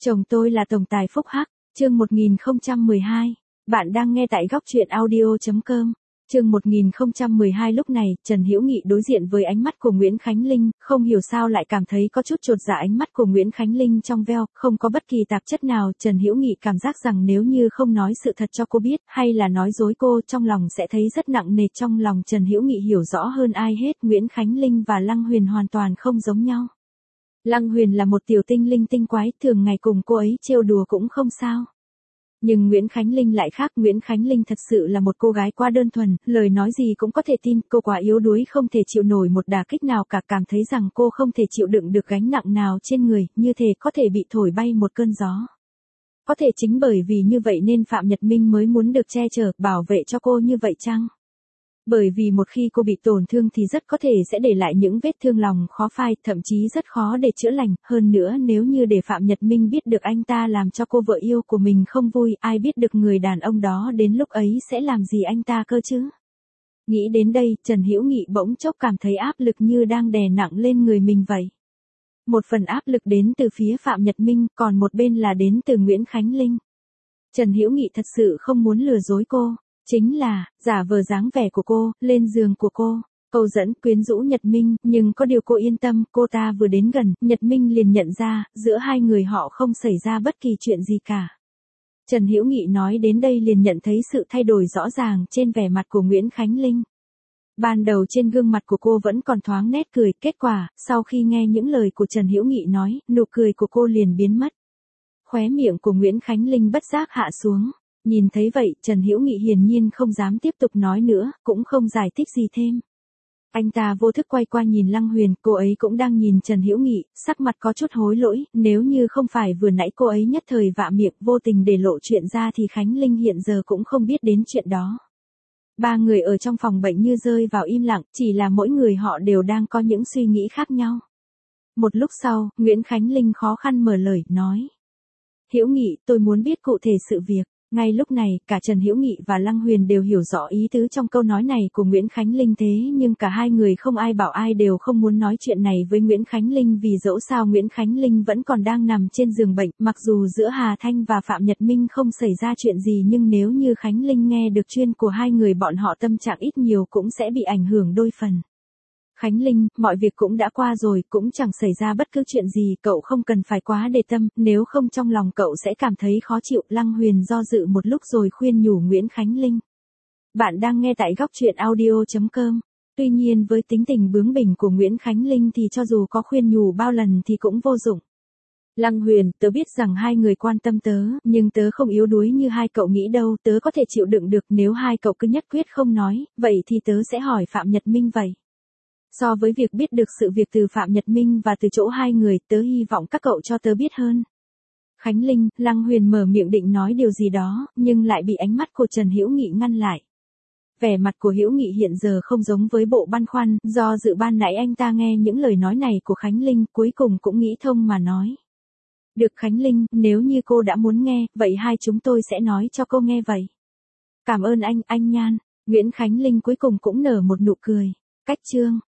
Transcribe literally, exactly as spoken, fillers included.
Chồng tôi là tổng tài phúc hắc, chương một nghìn không trăm mười hai. Bạn đang nghe tại góc truyện audio chấm com. Chương một nghìn không trăm mười hai. Lúc này, Trần Hữu Nghị đối diện với ánh mắt của Nguyễn Khánh Linh, không hiểu sao lại cảm thấy có chút chột dạ. Ánh mắt của Nguyễn Khánh Linh trong veo, không có bất kỳ tạp chất nào. Trần Hữu Nghị cảm giác rằng nếu như không nói sự thật cho cô biết, hay là nói dối cô, trong lòng sẽ thấy rất nặng nề. Trong lòng Trần Hữu Nghị hiểu rõ hơn ai hết, Nguyễn Khánh Linh và Lăng Huyền hoàn toàn không giống nhau. Lăng Huyền là một tiểu tinh linh tinh quái, thường ngày cùng cô ấy trêu đùa cũng không sao. Nhưng Nguyễn Khánh Linh lại khác, Nguyễn Khánh Linh thật sự là một cô gái quá đơn thuần, lời nói gì cũng có thể tin, cô quá yếu đuối không thể chịu nổi một đả kích nào cả, cảm thấy rằng cô không thể chịu đựng được gánh nặng nào trên người, như thể có thể bị thổi bay một cơn gió. Có thể chính bởi vì như vậy nên Phạm Nhật Minh mới muốn được che chở, bảo vệ cho cô như vậy chăng? Bởi vì một khi cô bị tổn thương thì rất có thể sẽ để lại những vết thương lòng khó phai, thậm chí rất khó để chữa lành. Hơn nữa nếu như để Phạm Nhật Minh biết được anh ta làm cho cô vợ yêu của mình không vui, ai biết được người đàn ông đó đến lúc ấy sẽ làm gì anh ta cơ chứ? Nghĩ đến đây, Trần Hữu Nghị bỗng chốc cảm thấy áp lực như đang đè nặng lên người mình vậy. Một phần áp lực đến từ phía Phạm Nhật Minh, còn một bên là đến từ Nguyễn Khánh Linh. Trần Hữu Nghị thật sự không muốn lừa dối cô. Chính là, giả vờ dáng vẻ của cô, lên giường của cô, câu dẫn quyến rũ Nhật Minh, nhưng có điều cô yên tâm, cô ta vừa đến gần, Nhật Minh liền nhận ra, giữa hai người họ không xảy ra bất kỳ chuyện gì cả. Trần Hữu Nghị nói đến đây liền nhận thấy sự thay đổi rõ ràng trên vẻ mặt của Nguyễn Khánh Linh. Ban đầu trên gương mặt của cô vẫn còn thoáng nét cười, kết quả, sau khi nghe những lời của Trần Hữu Nghị nói, nụ cười của cô liền biến mất. Khóe miệng của Nguyễn Khánh Linh bất giác hạ xuống. Nhìn thấy vậy, Trần Hữu Nghị hiển nhiên không dám tiếp tục nói nữa, cũng không giải thích gì thêm. Anh ta vô thức quay qua nhìn Lăng Huyền, cô ấy cũng đang nhìn Trần Hữu Nghị, sắc mặt có chút hối lỗi, nếu như không phải vừa nãy cô ấy nhất thời vạ miệng vô tình để lộ chuyện ra thì Khánh Linh hiện giờ cũng không biết đến chuyện đó. Ba người ở trong phòng bệnh như rơi vào im lặng, chỉ là mỗi người họ đều đang có những suy nghĩ khác nhau. Một lúc sau, Nguyễn Khánh Linh khó khăn mở lời, nói. Hữu Nghị, tôi muốn biết cụ thể sự việc. Ngay lúc này, cả Trần Hữu Nghị và Lăng Huyền đều hiểu rõ ý tứ trong câu nói này của Nguyễn Khánh Linh, thế nhưng cả hai người không ai bảo ai đều không muốn nói chuyện này với Nguyễn Khánh Linh, vì dẫu sao Nguyễn Khánh Linh vẫn còn đang nằm trên giường bệnh, mặc dù giữa Hà Thanh và Phạm Nhật Minh không xảy ra chuyện gì nhưng nếu như Khánh Linh nghe được chuyện của hai người bọn họ tâm trạng ít nhiều cũng sẽ bị ảnh hưởng đôi phần. Khánh Linh, mọi việc cũng đã qua rồi, cũng chẳng xảy ra bất cứ chuyện gì, cậu không cần phải quá để tâm, nếu không trong lòng cậu sẽ cảm thấy khó chịu. Lăng Huyền do dự một lúc rồi khuyên nhủ Nguyễn Khánh Linh. Bạn đang nghe tại góc truyện audio chấm com. Tuy nhiên với tính tình bướng bỉnh của Nguyễn Khánh Linh thì cho dù có khuyên nhủ bao lần thì cũng vô dụng. Lăng Huyền, tớ biết rằng hai người quan tâm tớ, nhưng tớ không yếu đuối như hai cậu nghĩ đâu, tớ có thể chịu đựng được, nếu hai cậu cứ nhất quyết không nói, vậy thì tớ sẽ hỏi Phạm Nhật Minh vậy. So với việc biết được sự việc từ Phạm Nhật Minh và từ chỗ hai người, tớ hy vọng các cậu cho tớ biết hơn. Khánh Linh, Lăng Huyền mở miệng định nói điều gì đó, nhưng lại bị ánh mắt của Trần Hữu Nghị ngăn lại. Vẻ mặt của Hữu Nghị hiện giờ không giống với bộ băn khoăn, do dự ban nãy anh ta nghe những lời nói này của Khánh Linh, cuối cùng cũng nghĩ thông mà nói. Được Khánh Linh, nếu như cô đã muốn nghe, vậy hai chúng tôi sẽ nói cho cô nghe vậy. Cảm ơn anh, anh Nhan. Nguyễn Khánh Linh cuối cùng cũng nở một nụ cười. Cách chương.